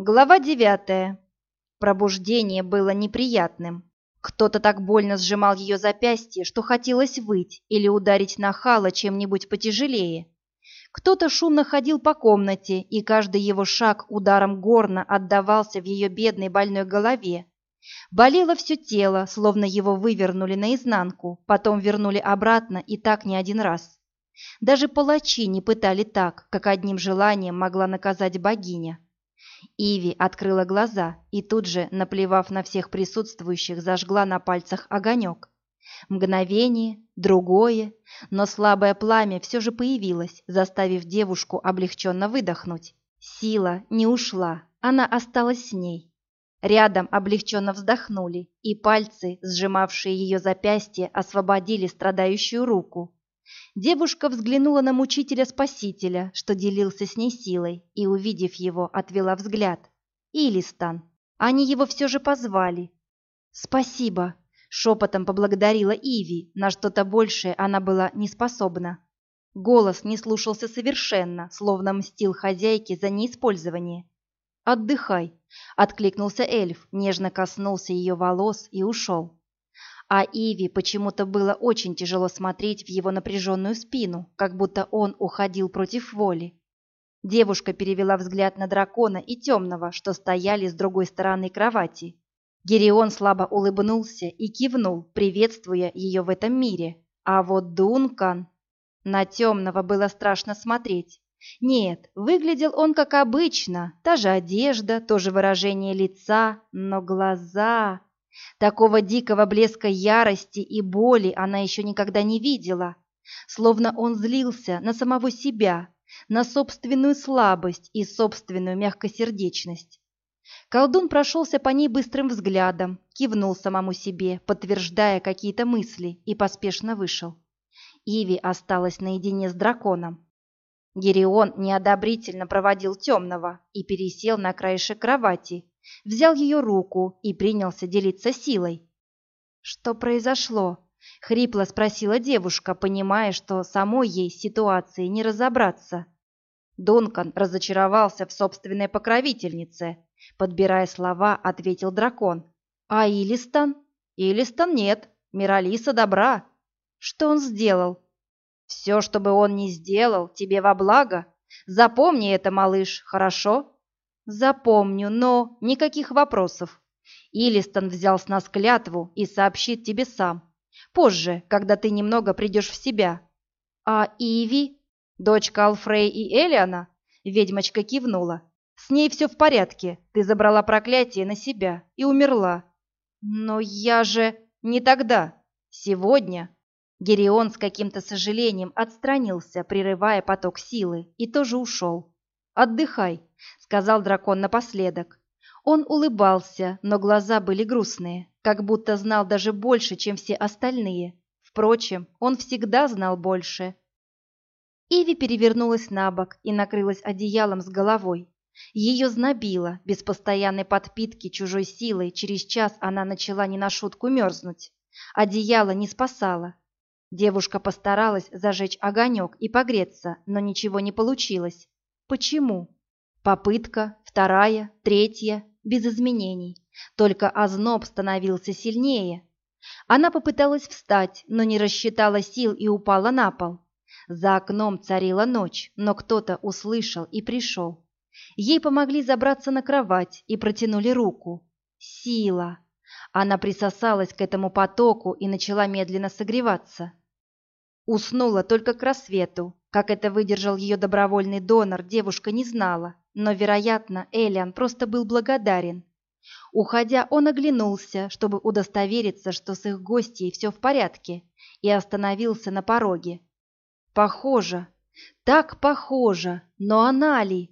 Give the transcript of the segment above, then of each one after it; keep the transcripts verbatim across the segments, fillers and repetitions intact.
Глава девятая. Пробуждение было неприятным. Кто-то так больно сжимал ее запястье, что хотелось выть или ударить нахала чем-нибудь потяжелее. Кто-то шумно ходил по комнате, и каждый его шаг ударом горна отдавался в ее бедной больной голове. Болело все тело, словно его вывернули наизнанку, потом вернули обратно и так не один раз. Даже палачи не пытали так, как одним желанием могла наказать богиня. Иви открыла глаза и тут же, наплевав на всех присутствующих, зажгла на пальцах огонек. Мгновение, другое, но слабое пламя все же появилось, заставив девушку облегченно выдохнуть. Сила не ушла, она осталась с ней. Рядом облегченно вздохнули, и пальцы, сжимавшие ее запястье, освободили страдающую руку. Девушка взглянула на мучителя-спасителя, что делился с ней силой, и, увидев его, отвела взгляд. Илистан. Они его все же позвали. «Спасибо», — шепотом поблагодарила Иви, на что-то большее она была не способна. Голос не слушался совершенно, словно мстил хозяйке за неиспользование. «Отдыхай», — откликнулся эльф, нежно коснулся ее волос и ушел. А Иви почему-то было очень тяжело смотреть в его напряженную спину, как будто он уходил против воли. Девушка перевела взгляд на дракона и темного, что стояли с другой стороны кровати. Гирион слабо улыбнулся и кивнул, приветствуя ее в этом мире. А вот Дункан... На темного было страшно смотреть. Нет, выглядел он как обычно, та же одежда, то же выражение лица, но глаза... Такого дикого блеска ярости и боли она еще никогда не видела. Словно он злился на самого себя, на собственную слабость и собственную мягкосердечность. Колдун прошелся по ней быстрым взглядом, кивнул самому себе, подтверждая какие-то мысли, и поспешно вышел. Иви осталась наедине с драконом. Гирион неодобрительно проводил темного и пересел на краешек кровати, взял ее руку и принялся делиться силой. «Что произошло?» — хрипло спросила девушка, понимая, что самой ей с ситуацией не разобраться. Дункан разочаровался в собственной покровительнице. Подбирая слова, ответил дракон. «А Илистан?» «Илистан нет. Миралиса добра». «Что он сделал?» «Все, что бы он ни сделал, тебе во благо. Запомни это, малыш, хорошо?» «Запомню, но никаких вопросов. Илистан взял с нас клятву и сообщит тебе сам. Позже, когда ты немного придешь в себя». «А Иви?» «Дочка Алфрей и Элиана?» Ведьмочка кивнула. «С ней все в порядке. Ты забрала проклятие на себя и умерла». «Но я же...» «Не тогда. Сегодня». Гирион с каким-то сожалением отстранился, прерывая поток силы, и тоже ушел. «Отдыхай», — сказал дракон напоследок. Он улыбался, но глаза были грустные, как будто знал даже больше, чем все остальные. Впрочем, он всегда знал больше. Иви перевернулась на бок и накрылась одеялом с головой. Ее знобило, без постоянной подпитки чужой силой, через час она начала не на шутку мерзнуть. Одеяло не спасало. Девушка постаралась зажечь огонек и погреться, но ничего не получилось. Почему? Попытка, вторая, третья, без изменений. Только озноб становился сильнее. Она попыталась встать, но не рассчитала сил и упала на пол. За окном царила ночь, но кто-то услышал и пришел. Ей помогли забраться на кровать и протянули руку. Сила! Она присосалась к этому потоку и начала медленно согреваться. Уснула только к рассвету. Как это выдержал ее добровольный донор, девушка не знала, но, вероятно, Элиан просто был благодарен. Уходя, он оглянулся, чтобы удостовериться, что с их гостьей все в порядке, и остановился на пороге. Похоже, так похоже, но она ли?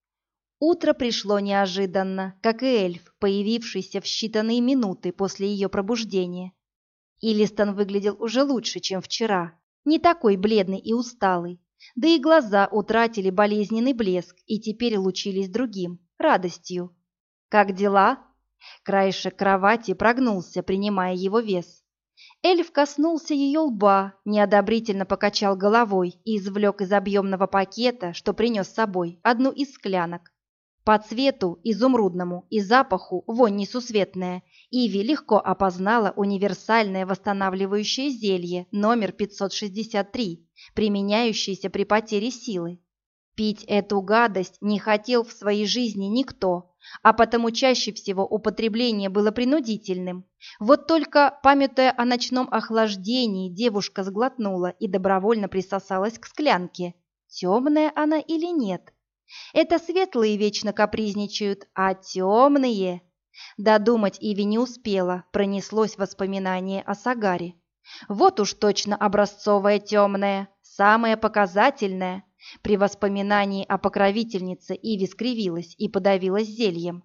Утро пришло неожиданно, как и эльф, появившийся в считанные минуты после ее пробуждения. Илистан выглядел уже лучше, чем вчера. Не такой бледный и усталый, да и глаза утратили болезненный блеск и теперь лучились другим, радостью. «Как дела?» Краешек кровати прогнулся, принимая его вес. Эльф коснулся ее лба, неодобрительно покачал головой и извлек из объемного пакета, что принес с собой, одну из склянок. По цвету изумрудному и запаху вонь несусветная, Иви легко опознала универсальное восстанавливающее зелье номер пятьсот шестьдесят три, применяющееся при потере силы. Пить эту гадость не хотел в своей жизни никто, а потому чаще всего употребление было принудительным. Вот только, памятуя о ночном охлаждении, девушка сглотнула и добровольно присосалась к склянке. Темная она или нет? Это светлые вечно капризничают, а темные... Додумать Иви не успела, пронеслось воспоминание о Сагаре. Вот уж точно образцовая темная, самая показательная. При воспоминании о покровительнице Иви скривилась и подавилась зельем.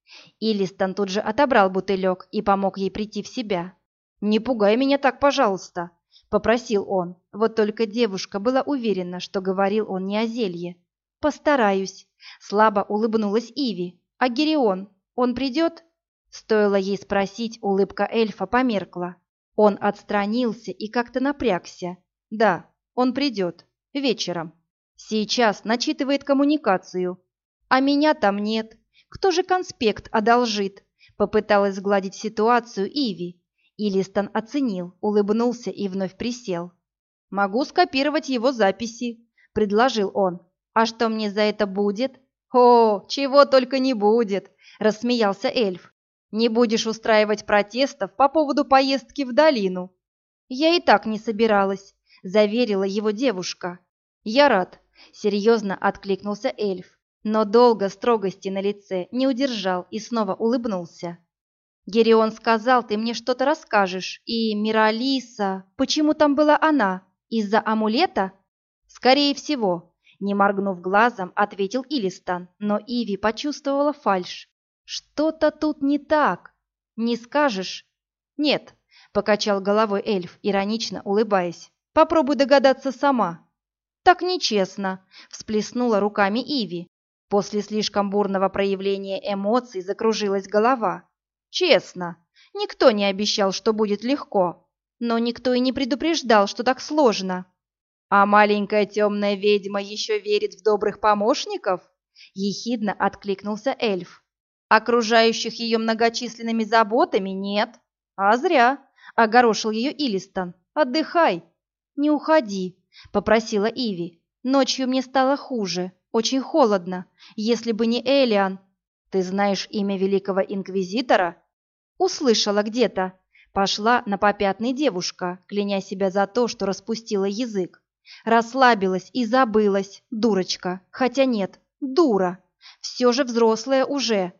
Илистон тут же отобрал бутылек и помог ей прийти в себя. «Не пугай меня так, пожалуйста», — попросил он. Вот только девушка была уверена, что говорил он не о зелье. «Постараюсь», — слабо улыбнулась Иви. «А Герион, он придет?» Стоило ей спросить, улыбка эльфа померкла. Он отстранился и как-то напрягся. «Да, он придет. Вечером. Сейчас начитывает коммуникацию. А меня там нет. Кто же конспект одолжит?» Попыталась сгладить ситуацию Иви. Илистон оценил, улыбнулся и вновь присел. «Могу скопировать его записи», — предложил он. «А что мне за это будет?» «О, чего только не будет!» — рассмеялся эльф. «Не будешь устраивать протестов по поводу поездки в долину». «Я и так не собиралась», — заверила его девушка. «Я рад», — серьезно откликнулся эльф, но долго строгости на лице не удержал и снова улыбнулся. «Герион сказал, ты мне что-то расскажешь, и Миралиса... Почему там была она? Из-за амулета?» «Скорее всего», — не моргнув глазом, ответил Илистон, но Иви почувствовала фальшь. «Что-то тут не так. Не скажешь?» «Нет», — покачал головой эльф, иронично улыбаясь. «Попробуй догадаться сама». «Так нечестно», — всплеснула руками Иви. После слишком бурного проявления эмоций закружилась голова. «Честно. Никто не обещал, что будет легко. Но никто и не предупреждал, что так сложно». «А маленькая темная ведьма еще верит в добрых помощников?» — ехидно откликнулся эльф. «Окружающих ее многочисленными заботами нет». «А зря», — огорошил ее Илистон. «Отдыхай». «Не уходи», — попросила Иви. «Ночью мне стало хуже, очень холодно. Если бы не Элиан...» «Ты знаешь имя великого инквизитора?» «Услышала где-то». Пошла на попятный девушка, кляня себя за то, что распустила язык. Расслабилась и забылась, дурочка. Хотя нет, дура. Все же взрослая уже.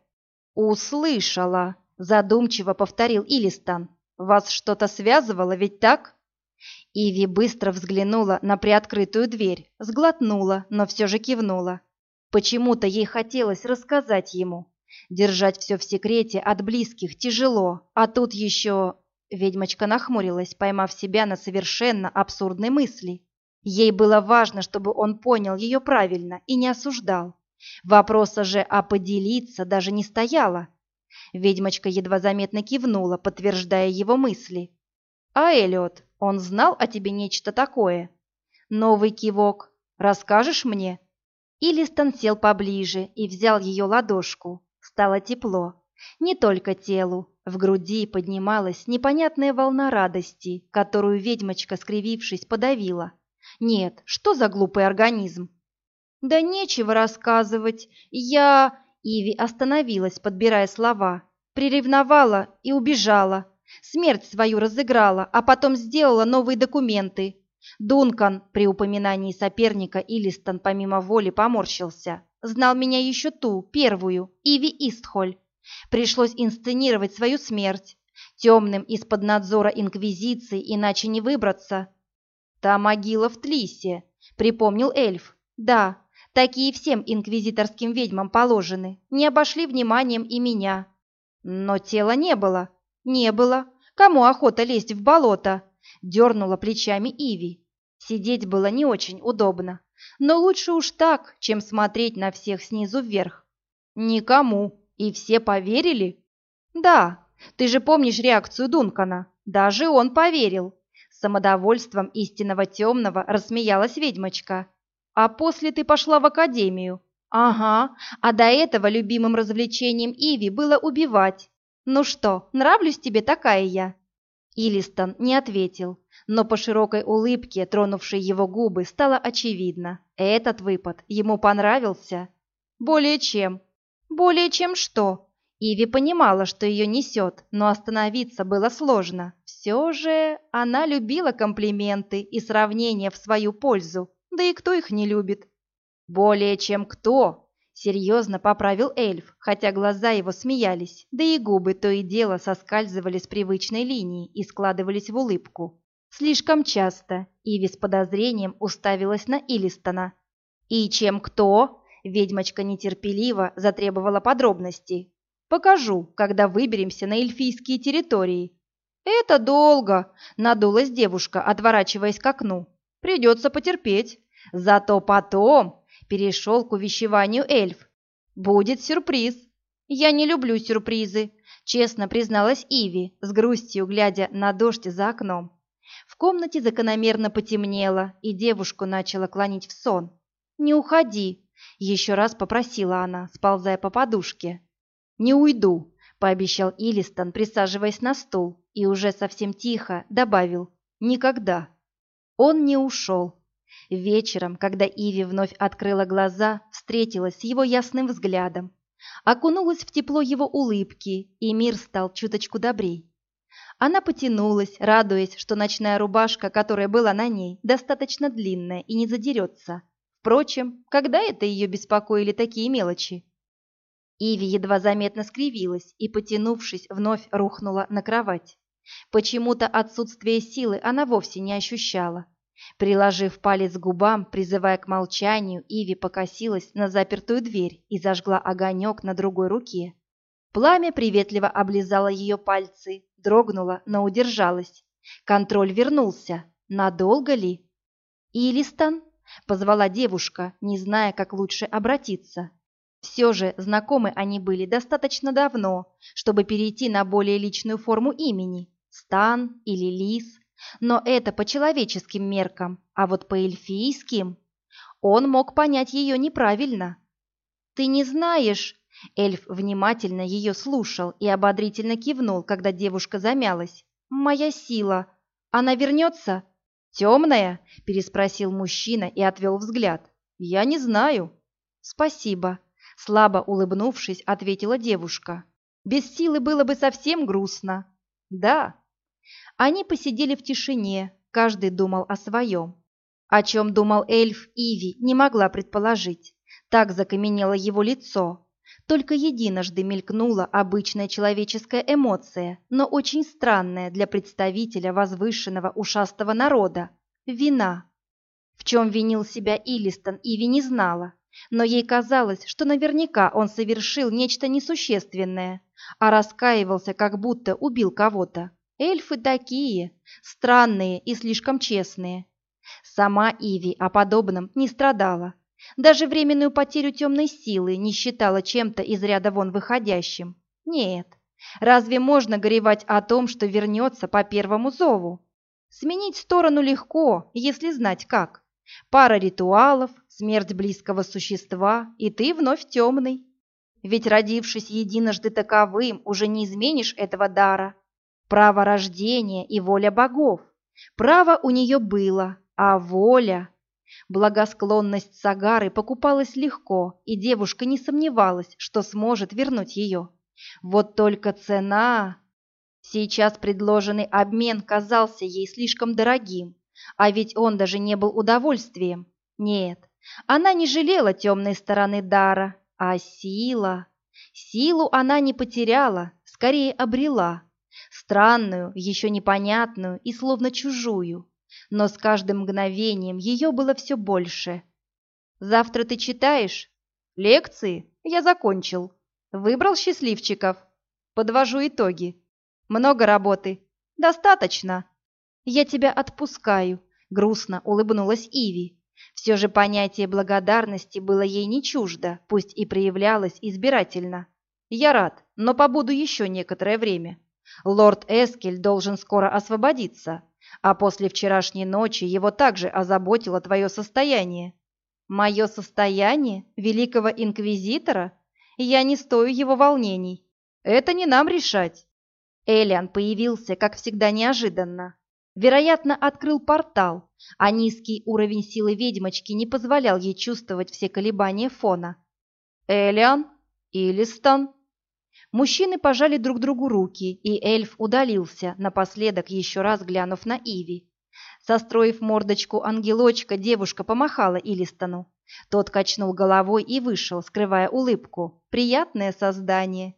«Услышала», — задумчиво повторил Илистон. «Вас что-то связывало, ведь так?» Иви быстро взглянула на приоткрытую дверь, сглотнула, но все же кивнула. Почему-то ей хотелось рассказать ему. Держать все в секрете от близких тяжело, а тут еще... Ведьмочка нахмурилась, поймав себя на совершенно абсурдной мысли. Ей было важно, чтобы он понял ее правильно и не осуждал. Вопроса же о поделиться даже не стояло. Ведьмочка едва заметно кивнула, подтверждая его мысли. «А Эллиот, он знал о тебе нечто такое?» Новый кивок. «Расскажешь мне?» Илистон сел поближе и взял ее ладошку. Стало тепло. Не только телу. В груди поднималась непонятная волна радости, которую ведьмочка, скривившись, подавила. Нет, что за глупый организм? «Да нечего рассказывать. Я...» Иви остановилась, подбирая слова. «Приревновала и убежала. Смерть свою разыграла, а потом сделала новые документы». Дункан, при упоминании соперника Илистон помимо воли поморщился. Знал меня еще ту, первую, Иви Истхоль. Пришлось инсценировать свою смерть. Темным из-под надзора Инквизиции иначе не выбраться. «Та могила в Тлисе», — припомнил эльф. «Да, такие всем инквизиторским ведьмам положены. Не обошли вниманием и меня». «Но тела не было». «Не было. Кому охота лезть в болото?» — дернула плечами Иви. Сидеть было не очень удобно, но лучше уж так, чем смотреть на всех снизу вверх. «Никому. И все поверили?» «Да. Ты же помнишь реакцию Дункана? Даже он поверил». С самодовольством истинного темного рассмеялась ведьмочка. «А после ты пошла в академию. Ага, а до этого любимым развлечением Иви было убивать. Ну что, нравлюсь тебе такая я? Илистон не ответил, но по широкой улыбке, тронувшей его губы, стало очевидно. Этот выпад ему понравился. Более чем. Более чем что? Иви понимала, что ее несет, но остановиться было сложно. Все же она любила комплименты и сравнения в свою пользу, да и кто их не любит? Более чем кто? Серьезно поправил эльф, хотя глаза его смеялись, да и губы то и дело соскальзывали с привычной линии и складывались в улыбку. Слишком часто Иви с подозрением уставилась на Илистона. «И чем кто?» — ведьмочка нетерпеливо затребовала подробностей. «Покажу, когда выберемся на эльфийские территории». «Это долго», — надулась девушка, отворачиваясь к окну. «Придется потерпеть. Зато потом...» Перешел к увещеванию эльф. «Будет сюрприз». «Я не люблю сюрпризы», — честно призналась Иви, с грустью глядя на дождь за окном. В комнате закономерно потемнело, и девушку начала клонить в сон. «Не уходи», — еще раз попросила она, сползая по подушке. «Не уйду», — пообещал Илистон, присаживаясь на стул, и уже совсем тихо добавил «никогда». Он не ушел. Вечером, когда Иви вновь открыла глаза, встретилась с его ясным взглядом, окунулась в тепло его улыбки, и мир стал чуточку добрей. Она потянулась, радуясь, что ночная рубашка, которая была на ней, достаточно длинная и не задерется. Впрочем, когда это ее беспокоили такие мелочи? Иви едва заметно скривилась и, потянувшись, вновь рухнула на кровать. Почему-то отсутствие силы она вовсе не ощущала. Приложив палец к губам, призывая к молчанию, Иви покосилась на запертую дверь и зажгла огонек на другой руке. Пламя приветливо облизало ее пальцы, дрогнуло, но удержалось. Контроль вернулся. Надолго ли? «Илистон?» — позвала девушка, не зная, как лучше обратиться. Все же знакомы они были достаточно давно, чтобы перейти на более личную форму имени — Стан или Лис. Но это по человеческим меркам, а вот по эльфийским он мог понять ее неправильно. «Ты не знаешь...» Эльф внимательно ее слушал и ободрительно кивнул, когда девушка замялась. «Моя сила. Она вернется?» «Темная?» – переспросил мужчина и отвел взгляд. «Я не знаю». «Спасибо», – слабо улыбнувшись, ответила девушка. «Без силы было бы совсем грустно». «Да». Они посидели в тишине, каждый думал о своем. О чем думал эльф, Иви не могла предположить. Так закаменело его лицо. Только единожды мелькнула обычная человеческая эмоция, но очень странная для представителя возвышенного ушастого народа – вина. В чем винил себя Илистон, Иви не знала, но ей казалось, что наверняка он совершил нечто несущественное, а раскаивался, как будто убил кого-то. Эльфы такие, странные и слишком честные. Сама Иви о подобном не страдала. Даже временную потерю темной силы не считала чем-то из ряда вон выходящим. Нет, разве можно горевать о том, что вернется по первому зову? Сменить сторону легко, если знать как. Пара ритуалов, смерть близкого существа, и ты вновь темный. Ведь, родившись единожды таковым, уже не изменишь этого дара. Право рождения и воля богов. Право у нее было, а воля... Благосклонность Сагары покупалась легко, и девушка не сомневалась, что сможет вернуть ее. Вот только цена... Сейчас предложенный обмен казался ей слишком дорогим, а ведь он даже не был удовольствием. Нет, она не жалела темной стороны дара, а сила... Силу она не потеряла, скорее обрела. Странную, еще непонятную и словно чужую. Но с каждым мгновением ее было все больше. «Завтра ты читаешь?» «Лекции? Я закончил. Выбрал счастливчиков?» «Подвожу итоги. Много работы?» «Достаточно. Я тебя отпускаю», — грустно улыбнулась Иви. Все же понятие благодарности было ей не чуждо, пусть и проявлялось избирательно. «Я рад, но побуду еще некоторое время. Лорд Эскель должен скоро освободиться, а после вчерашней ночи его также озаботило твое состояние». Мое состояние великого инквизитора? Я не стою его волнений. Это не нам решать. Элиан появился, как всегда, неожиданно. Вероятно, открыл портал, а низкий уровень силы ведьмочки не позволял ей чувствовать все колебания фона. «Элиан? Илистон?» Мужчины пожали друг другу руки, и эльф удалился, напоследок еще раз глянув на Иви. Состроив мордочку ангелочка, девушка помахала Илистону. Тот качнул головой и вышел, скрывая улыбку. Приятное создание.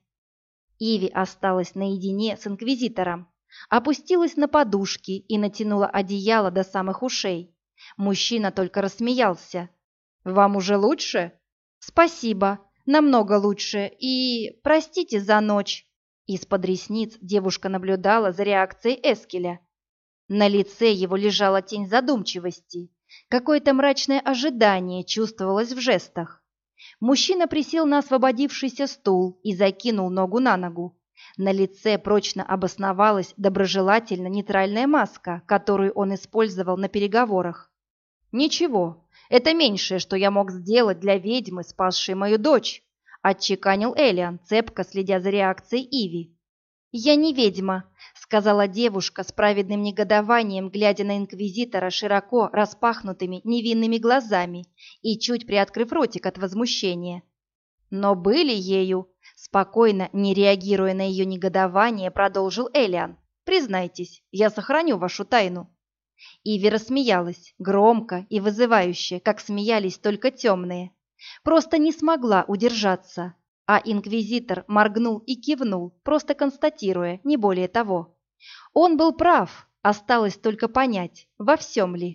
Иви осталась наедине с инквизитором. Опустилась на подушки и натянула одеяло до самых ушей. Мужчина только рассмеялся. «Вам уже лучше?» «Спасибо, намного лучше, и простите за ночь». Из-под ресниц девушка наблюдала за реакцией Эскеля. На лице его лежала тень задумчивости. Какое-то мрачное ожидание чувствовалось в жестах. Мужчина присел на освободившийся стул и закинул ногу на ногу. На лице прочно обосновалась доброжелательно-нейтральная маска, которую он использовал на переговорах. «Ничего, это меньшее, что я мог сделать для ведьмы, спасшей мою дочь», — отчеканил Элиан, цепко следя за реакцией Иви. «Я не ведьма», — сказала девушка с праведным негодованием, глядя на инквизитора широко распахнутыми невинными глазами и чуть приоткрыв ротик от возмущения. «Но были ею», — спокойно, не реагируя на ее негодование, продолжил Элиан. «Признайтесь, я сохраню вашу тайну». Иви рассмеялась, громко и вызывающе, как смеялись только темные. Просто не смогла удержаться. А инквизитор моргнул и кивнул, просто констатируя, не более того. Он был прав, осталось только понять, во всем ли.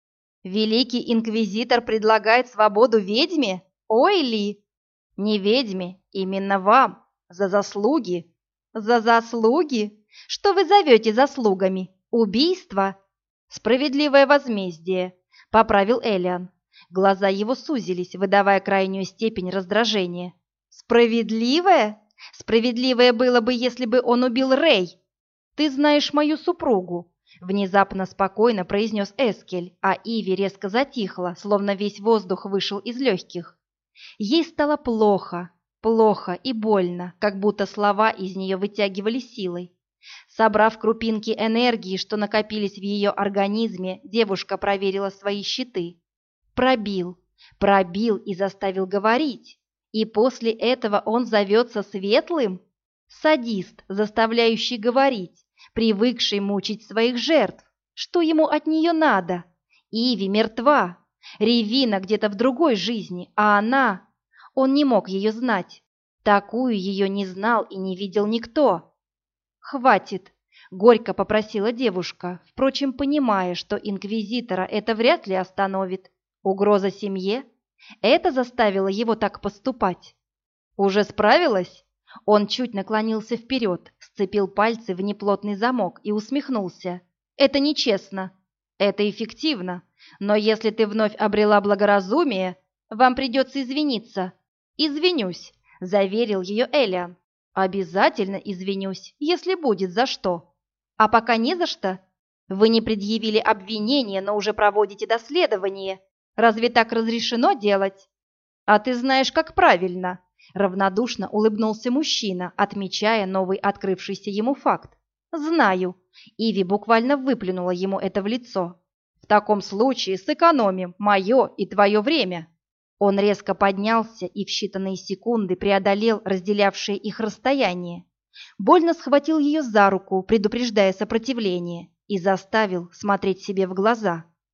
«Великий инквизитор предлагает свободу ведьме? Ой ли!» «Не ведьме, именно вам, за заслуги». «За заслуги? Что вы зовете заслугами? Убийство?» «Справедливое возмездие», — поправил Элиан. Глаза его сузились, выдавая крайнюю степень раздражения. «Справедливое? Справедливое было бы, если бы он убил Рей. Ты знаешь мою супругу», — внезапно спокойно произнес Эскель, а Иви резко затихла, словно весь воздух вышел из легких. Ей стало плохо, плохо и больно, как будто слова из нее вытягивали силой. Собрав крупинки энергии, что накопились в ее организме, девушка проверила свои щиты. Пробил, пробил и заставил говорить. И после этого он зовется Светлым? Садист, заставляющий говорить, привыкший мучить своих жертв. Что ему от нее надо? Иви мертва. Ревина где-то в другой жизни, а она... Он не мог ее знать. Такую ее не знал и не видел никто. «Хватит», — горько попросила девушка, впрочем, понимая, что инквизитора это вряд ли остановит. Угроза семье? Это заставило его так поступать. «Уже справилась?» Он чуть наклонился вперед, сцепил пальцы в неплотный замок и усмехнулся. «Это нечестно. Это эффективно. Но если ты вновь обрела благоразумие, вам придется извиниться». «Извинюсь», — заверил ее Элиан. «Обязательно извинюсь, если будет за что. А пока не за что. Вы не предъявили обвинения, но уже проводите доследование. Разве так разрешено делать?» «А ты знаешь, как правильно», — равнодушно улыбнулся мужчина, отмечая новый открывшийся ему факт. «Знаю». Иви буквально выплюнула ему это в лицо. «В таком случае сэкономим мое и твое время». Он резко поднялся и в считанные секунды преодолел разделявшее их расстояние. Больно схватил ее за руку, предупреждая сопротивление, и заставил смотреть себе в глаза.